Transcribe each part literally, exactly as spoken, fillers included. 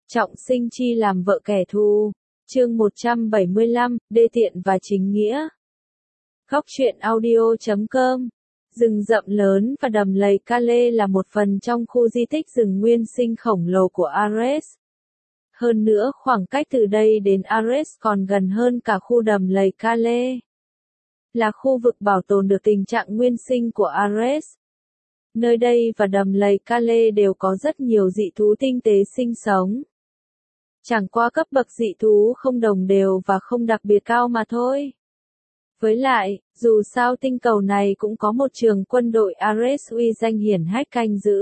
Trọng sinh chi làm vợ kẻ thù. Chương một trăm bảy mươi lăm, đê tiện và chính nghĩa. Góc truyện audio chấm com. Rừng rậm lớn và đầm lầy Kale là một phần trong khu di tích rừng nguyên sinh khổng lồ của Ares. Hơn nữa, khoảng cách từ đây đến Ares còn gần hơn cả khu đầm lầy Kale. Là khu vực bảo tồn được tình trạng nguyên sinh của Ares. Nơi đây và đầm lầy Kale đều có rất nhiều dị thú tinh tế sinh sống. Chẳng qua cấp bậc dị thú không đồng đều và không đặc biệt cao mà thôi. Với lại, dù sao tinh cầu này cũng có một trường quân đội Ares uy danh hiển hách canh giữ.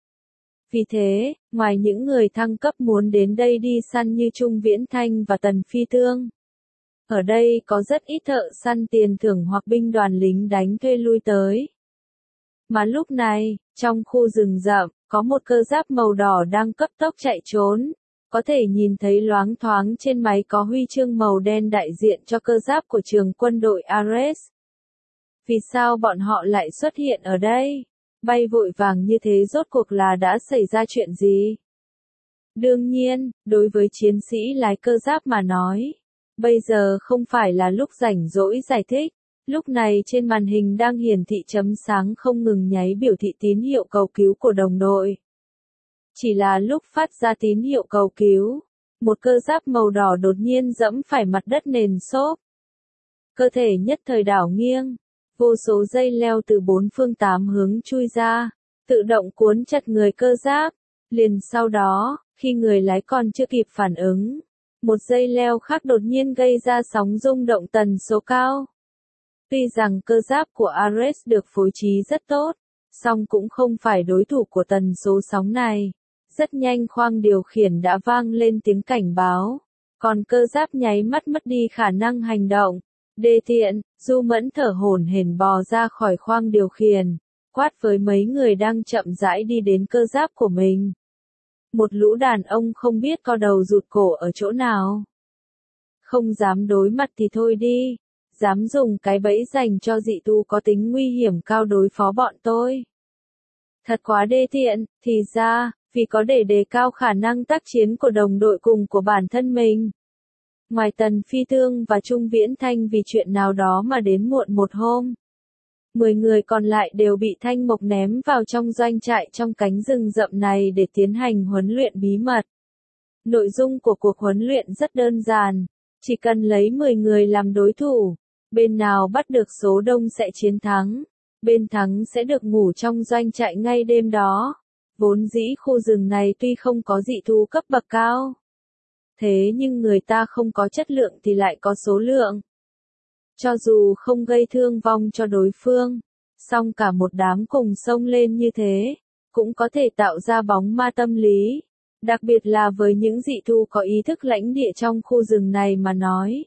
Vì thế, ngoài những người thăng cấp muốn đến đây đi săn như Trung Viễn Thanh và Tần Phi Tương, ở đây có rất ít thợ săn tiền thưởng hoặc binh đoàn lính đánh thuê lui tới. Mà lúc này, trong khu rừng rậm, có một cơ giáp màu đỏ đang cấp tốc chạy trốn. Có thể nhìn thấy loáng thoáng trên máy có huy chương màu đen đại diện cho cơ giáp của trường quân đội Ares. Vì sao bọn họ lại xuất hiện ở đây? Bay vội vàng như thế rốt cuộc là đã xảy ra chuyện gì? Đương nhiên, đối với chiến sĩ lái cơ giáp mà nói, bây giờ không phải là lúc rảnh rỗi giải thích. Lúc này trên màn hình đang hiển thị chấm sáng không ngừng nháy biểu thị tín hiệu cầu cứu của đồng đội. Chỉ là lúc phát ra tín hiệu cầu cứu, một cơ giáp màu đỏ đột nhiên dẫm phải mặt đất nền xốp. Cơ thể nhất thời đảo nghiêng, vô số dây leo từ bốn phương tám hướng chui ra, tự động cuốn chặt người cơ giáp. Liền sau đó, khi người lái còn chưa kịp phản ứng, một dây leo khác đột nhiên gây ra sóng rung động tần số cao. Tuy rằng cơ giáp của Ares được phối trí rất tốt, song cũng không phải đối thủ của tần số sóng này. Rất nhanh khoang điều khiển đã vang lên tiếng cảnh báo, còn cơ giáp nháy mắt mất đi khả năng hành động. Đê tiện, Du Mẫn thở hổn hển bò ra khỏi khoang điều khiển, quát với mấy người đang chậm rãi đi đến cơ giáp của mình. Một lũ đàn ông không biết co đầu rụt cổ ở chỗ nào. Không dám đối mặt thì thôi đi, dám dùng cái bẫy dành cho dị thú có tính nguy hiểm cao đối phó bọn tôi. Thật quá đê tiện, thì ra, vì có để đề cao khả năng tác chiến của đồng đội cùng của bản thân mình. Ngoài Tần Phi Tương và Trung Viễn Thanh vì chuyện nào đó mà đến muộn một hôm. Mười người còn lại đều bị Thanh Mộc ném vào trong doanh trại trong cánh rừng rậm này để tiến hành huấn luyện bí mật. Nội dung của cuộc huấn luyện rất đơn giản, chỉ cần lấy mười người làm đối thủ, bên nào bắt được số đông sẽ chiến thắng, bên thắng sẽ được ngủ trong doanh trại ngay đêm đó. Vốn dĩ khu rừng này tuy không có dị thú cấp bậc cao, thế nhưng người ta không có chất lượng thì lại có số lượng. Cho dù không gây thương vong cho đối phương, song cả một đám cùng xông lên như thế, cũng có thể tạo ra bóng ma tâm lý, đặc biệt là với những dị thú có ý thức lãnh địa trong khu rừng này mà nói.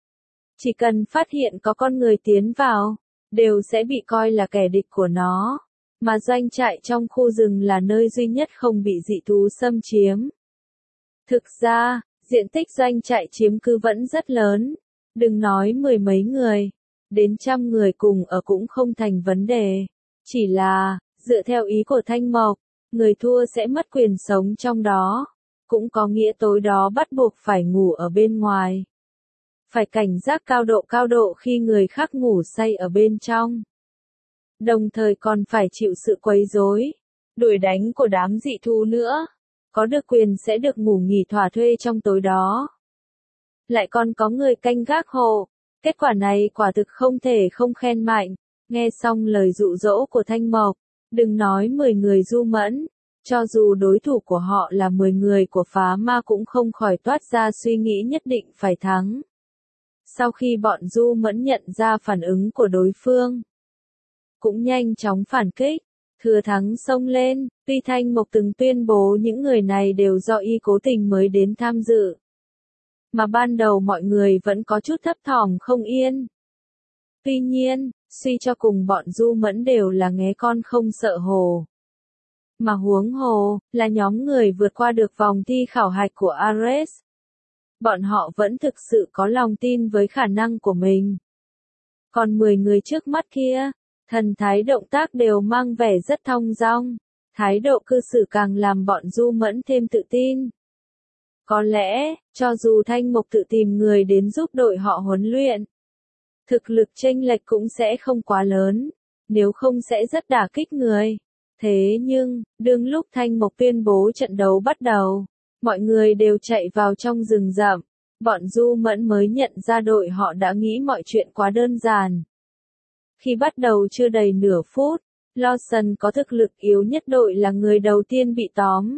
Chỉ cần phát hiện có con người tiến vào, đều sẽ bị coi là kẻ địch của nó. Mà doanh trại trong khu rừng là nơi duy nhất không bị dị thú xâm chiếm. Thực ra, diện tích doanh trại chiếm cứ vẫn rất lớn, đừng nói mười mấy người, đến trăm người cùng ở cũng không thành vấn đề. Chỉ là, dựa theo ý của Thanh Mộc, người thua sẽ mất quyền sống trong đó, cũng có nghĩa tối đó bắt buộc phải ngủ ở bên ngoài. Phải cảnh giác cao độ cao độ khi người khác ngủ say ở bên trong. Đồng thời còn phải chịu sự quấy rối, đuổi đánh của đám dị thú nữa. Có được quyền sẽ được ngủ nghỉ thỏa thuê trong tối đó. Lại còn có người canh gác hộ. Kết quả này quả thực không thể không khen mạnh. Nghe xong lời dụ dỗ của Thanh Mộc, đừng nói mười người Du Mẫn, cho dù đối thủ của họ là mười người của phá ma cũng không khỏi toát ra suy nghĩ nhất định phải thắng. Sau khi bọn Du Mẫn nhận ra phản ứng của đối phương, cũng nhanh chóng phản kích, thừa thắng xông lên. Tuy Thanh Mộc từng tuyên bố những người này đều do y cố tình mới đến tham dự, mà ban đầu mọi người vẫn có chút thấp thỏm không yên. Tuy nhiên, suy cho cùng bọn Du Mẫn đều là nghé con không sợ hồ. Mà huống hồ, là nhóm người vượt qua được vòng thi khảo hạch của Ares. Bọn họ vẫn thực sự có lòng tin với khả năng của mình. Còn mười người trước mắt kia, thần thái động tác đều mang vẻ rất thong dong, thái độ cư xử càng làm bọn Du Mẫn thêm tự tin. Có lẽ, cho dù Thanh Mộc tự tìm người đến giúp đội họ huấn luyện, thực lực chênh lệch cũng sẽ không quá lớn, nếu không sẽ rất đả kích người. Thế nhưng, đương lúc Thanh Mộc tuyên bố trận đấu bắt đầu, mọi người đều chạy vào trong rừng rậm, bọn Du Mẫn mới nhận ra đội họ đã nghĩ mọi chuyện quá đơn giản. Khi bắt đầu chưa đầy nửa phút, Lawson có thực lực yếu nhất đội là người đầu tiên bị tóm.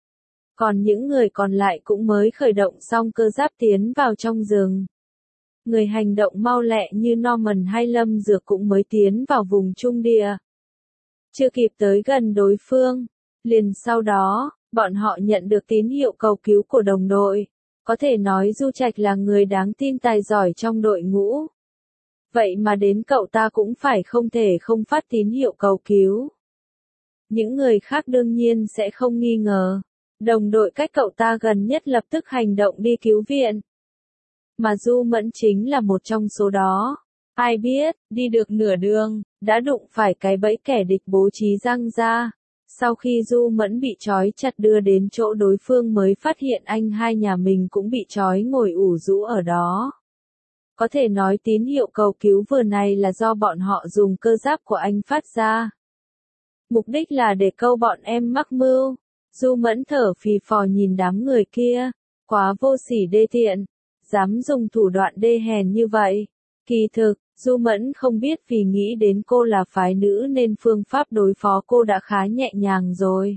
Còn những người còn lại cũng mới khởi động xong cơ giáp tiến vào trong rừng. Người hành động mau lẹ như Norman hay Lâm Dược cũng mới tiến vào vùng trung địa. Chưa kịp tới gần đối phương, liền sau đó, bọn họ nhận được tín hiệu cầu cứu của đồng đội. Có thể nói Du Trạch là người đáng tin tài giỏi trong đội ngũ. Vậy mà đến cậu ta cũng phải không thể không phát tín hiệu cầu cứu. Những người khác đương nhiên sẽ không nghi ngờ. Đồng đội cách cậu ta gần nhất lập tức hành động đi cứu viện. Mà Du Mẫn chính là một trong số đó. Ai biết, đi được nửa đường, đã đụng phải cái bẫy kẻ địch bố trí răng ra. Sau khi Du Mẫn bị trói chặt đưa đến chỗ đối phương mới phát hiện anh hai nhà mình cũng bị trói ngồi ủ rũ ở đó. Có thể nói tín hiệu cầu cứu vừa này là do bọn họ dùng cơ giáp của anh phát ra. Mục đích là để câu bọn em mắc mưu. Du Mẫn thở phì phò nhìn đám người kia, quá vô sỉ đê tiện, dám dùng thủ đoạn đê hèn như vậy. Kỳ thực, Du Mẫn không biết vì nghĩ đến cô là phái nữ nên phương pháp đối phó cô đã khá nhẹ nhàng rồi.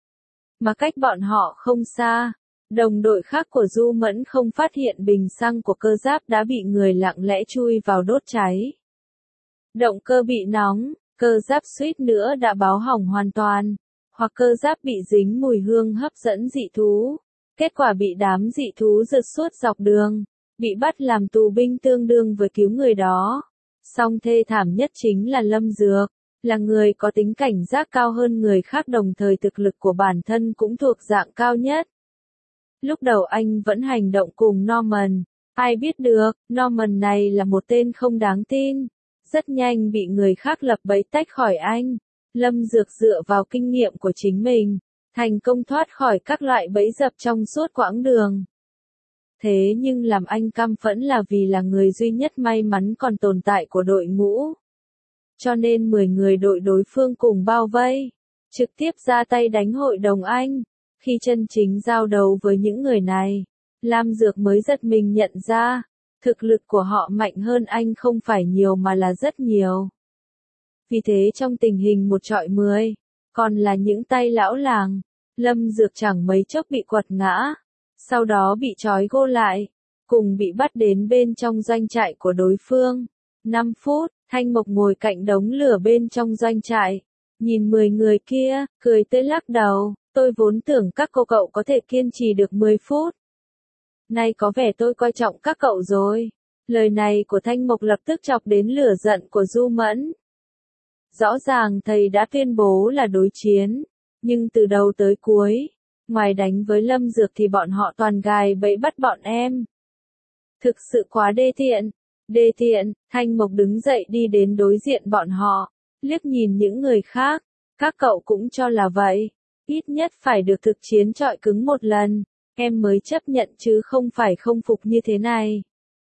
Mà cách bọn họ không xa, đồng đội khác của Du Mẫn không phát hiện bình xăng của cơ giáp đã bị người lặng lẽ chui vào đốt cháy. Động cơ bị nóng, cơ giáp suýt nữa đã báo hỏng hoàn toàn. Hoặc cơ giáp bị dính mùi hương hấp dẫn dị thú. Kết quả bị đám dị thú rượt suốt dọc đường, bị bắt làm tù binh tương đương với cứu người đó. Song thê thảm nhất chính là Lâm Dược, là người có tính cảnh giác cao hơn người khác đồng thời thực lực của bản thân cũng thuộc dạng cao nhất. Lúc đầu anh vẫn hành động cùng Norman, ai biết được, Norman này là một tên không đáng tin. Rất nhanh bị người khác lập bẫy tách khỏi anh. Lâm Dược dựa vào kinh nghiệm của chính mình, thành công thoát khỏi các loại bẫy dập trong suốt quãng đường. Thế nhưng làm anh căm phẫn là vì là người duy nhất may mắn còn tồn tại của đội ngũ. Cho nên mười người đội đối phương cùng bao vây, trực tiếp ra tay đánh hội đồng anh. Khi chân chính giao đấu với những người này, Lam Dược mới giật mình nhận ra, thực lực của họ mạnh hơn anh không phải nhiều mà là rất nhiều. Vì thế trong tình hình một trọi mười, còn là những tay lão làng, Lâm Dược chẳng mấy chốc bị quật ngã, sau đó bị trói gô lại, cùng bị bắt đến bên trong doanh trại của đối phương. năm phút, Thanh Mộc ngồi cạnh đống lửa bên trong doanh trại, nhìn mười người kia, cười tươi lắc đầu, tôi vốn tưởng các cô cậu có thể kiên trì được mười phút. Nay có vẻ tôi coi trọng các cậu rồi. Lời này của Thanh Mộc lập tức chọc đến lửa giận của Du Mẫn. Rõ ràng thầy đã tuyên bố là đối chiến, nhưng từ đầu tới cuối, ngoài đánh với Lâm Dược thì bọn họ toàn gài bẫy bắt bọn em. Thực sự quá đê tiện. Đê tiện, Thanh Mộc đứng dậy đi đến đối diện bọn họ, liếc nhìn những người khác, các cậu cũng cho là vậy, ít nhất phải được thực chiến chọi cứng một lần, em mới chấp nhận chứ không phải không phục như thế này.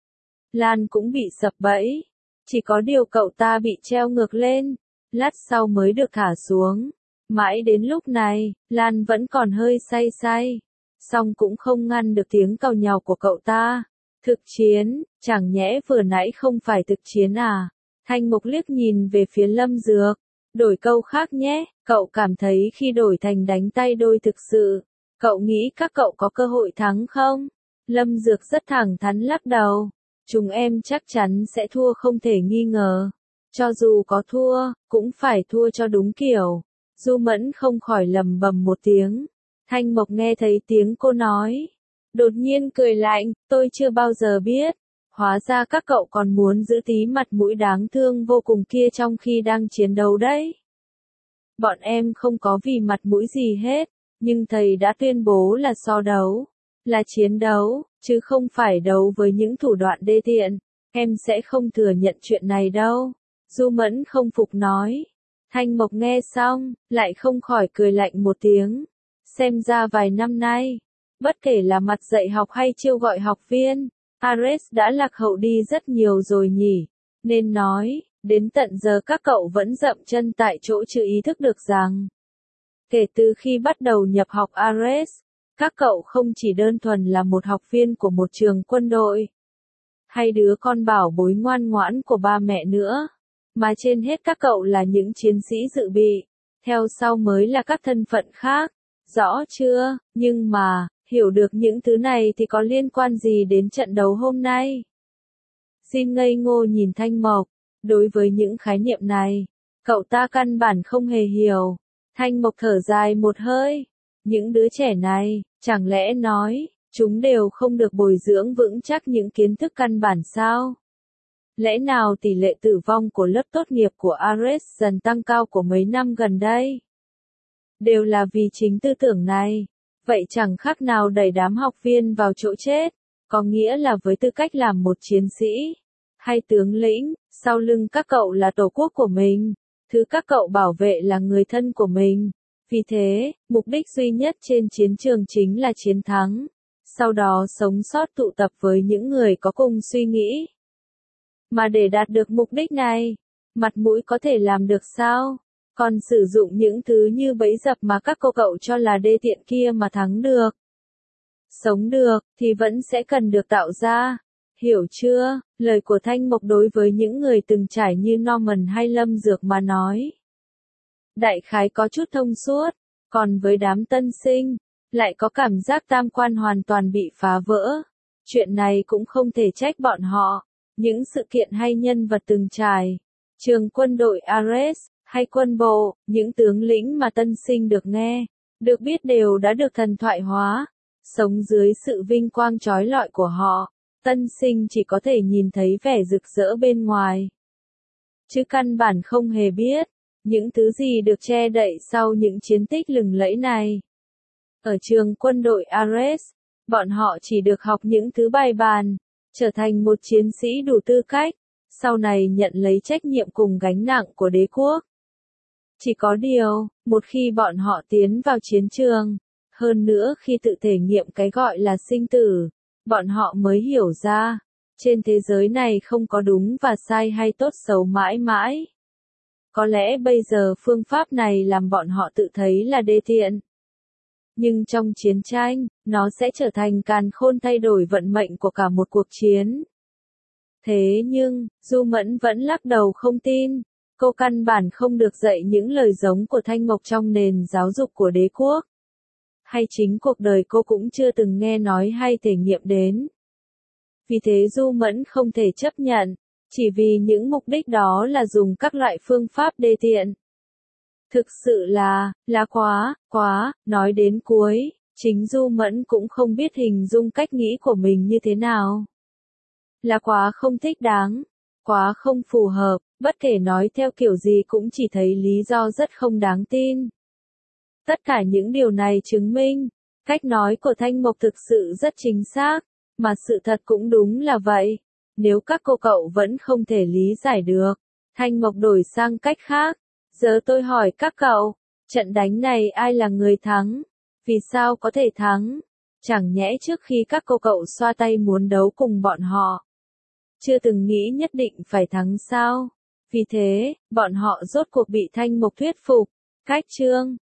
Lan cũng bị sập bẫy, chỉ có điều cậu ta bị treo ngược lên, lát sau mới được thả xuống. Mãi đến lúc này, Lan vẫn còn hơi say say, song cũng không ngăn được tiếng càu nhàu của cậu ta. Thực chiến, chẳng nhẽ vừa nãy không phải thực chiến à? Thanh Mộc liếc nhìn về phía Lâm Dược, đổi câu khác nhé, cậu cảm thấy khi đổi thành đánh tay đôi thực sự, cậu nghĩ các cậu có cơ hội thắng không? Lâm Dược rất thẳng thắn lắc đầu, chúng em chắc chắn sẽ thua không thể nghi ngờ. Cho dù có thua, cũng phải thua cho đúng kiểu. Du Mẫn không khỏi lầm bầm một tiếng. Thanh Mộc nghe thấy tiếng cô nói, đột nhiên cười lạnh, tôi chưa bao giờ biết. Hóa ra các cậu còn muốn giữ tí mặt mũi đáng thương vô cùng kia trong khi đang chiến đấu đấy. Bọn em không có vì mặt mũi gì hết, nhưng thầy đã tuyên bố là so đấu, là chiến đấu, chứ không phải đấu với những thủ đoạn đê tiện. Em sẽ không thừa nhận chuyện này đâu. Du Mẫn không phục nói. Thanh Mộc nghe xong, lại không khỏi cười lạnh một tiếng. Xem ra vài năm nay, Bất kể là mặt dạy học hay chiêu gọi học viên, Ares đã lạc hậu đi rất nhiều rồi nhỉ. Nên nói, đến tận giờ các cậu vẫn dậm chân tại chỗ chưa ý thức được rằng, kể từ khi bắt đầu nhập học Ares, các cậu không chỉ đơn thuần là một học viên của một trường quân đội, hay đứa con bảo bối ngoan ngoãn của ba mẹ nữa, mà trên hết các cậu là những chiến sĩ dự bị, theo sau mới là các thân phận khác, rõ chưa? Nhưng mà, hiểu được những thứ này thì có liên quan gì đến trận đấu hôm nay? Xin ngây ngô nhìn Thanh Mộc, đối với những khái niệm này, cậu ta căn bản không hề hiểu. Thanh Mộc thở dài một hơi, những đứa trẻ này, chẳng lẽ nói, chúng đều không được bồi dưỡng vững chắc những kiến thức căn bản sao? Lẽ nào tỷ lệ tử vong của lớp tốt nghiệp của Ares dần tăng cao của mấy năm gần đây? Đều là vì chính tư tưởng này. Vậy chẳng khác nào đẩy đám học viên vào chỗ chết, có nghĩa là với tư cách làm một chiến sĩ, hay tướng lĩnh, sau lưng các cậu là tổ quốc của mình, thứ các cậu bảo vệ là người thân của mình. Vì thế, mục đích duy nhất trên chiến trường chính là chiến thắng, sau đó sống sót tụ tập với những người có cùng suy nghĩ. Mà để đạt được mục đích này, mặt mũi có thể làm được sao? Còn sử dụng những thứ như bẫy dập mà các cô cậu cho là đê tiện kia mà thắng được. Sống được, thì vẫn sẽ cần được tạo ra. Hiểu chưa? Lời của Thanh Mộc đối với những người từng trải như Norman hay Lâm Dược mà nói. Đại khái có chút thông suốt, còn với đám tân sinh, lại có cảm giác tam quan hoàn toàn bị phá vỡ. Chuyện này cũng không thể trách bọn họ. Những sự kiện hay nhân vật từng trải. Trường quân đội Ares, hay quân bộ, những tướng lĩnh mà tân sinh được nghe, được biết đều đã được thần thoại hóa. Sống dưới sự vinh quang trói lọi của họ, tân sinh chỉ có thể nhìn thấy vẻ rực rỡ bên ngoài. Chứ căn bản không hề biết, những thứ gì được che đậy sau những chiến tích lừng lẫy này. Ở trường quân đội Ares, bọn họ chỉ được học những thứ bài bàn, trở thành một chiến sĩ đủ tư cách, sau này nhận lấy trách nhiệm cùng gánh nặng của đế quốc. Chỉ có điều, một khi bọn họ tiến vào chiến trường, hơn nữa khi tự thể nghiệm cái gọi là sinh tử, bọn họ mới hiểu ra, trên thế giới này không có đúng và sai hay tốt xấu mãi mãi. Có lẽ bây giờ phương pháp này làm bọn họ tự thấy là đê tiện. Nhưng trong chiến tranh, nó sẽ trở thành càn khôn thay đổi vận mệnh của cả một cuộc chiến. Thế nhưng, Du Mẫn vẫn lắc đầu không tin. Cô căn bản không được dạy những lời giống của Thanh Mộc trong nền giáo dục của đế quốc. Hay chính cuộc đời cô cũng chưa từng nghe nói hay thể nghiệm đến. Vì thế Du Mẫn không thể chấp nhận, chỉ vì những mục đích đó là dùng các loại phương pháp đê tiện. Thực sự là, là quá, quá, nói đến cuối, chính Du Mẫn cũng không biết hình dung cách nghĩ của mình như thế nào. Là quá không thích đáng, quá không phù hợp, bất kể nói theo kiểu gì cũng chỉ thấy lý do rất không đáng tin. Tất cả những điều này chứng minh, cách nói của Thanh Mộc thực sự rất chính xác, mà sự thật cũng đúng là vậy. Nếu các cô cậu vẫn không thể lý giải được, Thanh Mộc đổi sang cách khác. Giờ tôi hỏi các cậu, trận đánh này ai là người thắng? Vì sao có thể thắng? Chẳng nhẽ trước khi các cô cậu xoa tay muốn đấu cùng bọn họ, chưa từng nghĩ nhất định phải thắng sao? Vì thế, bọn họ rốt cuộc bị Thanh Mộc thuyết phục. Cách chương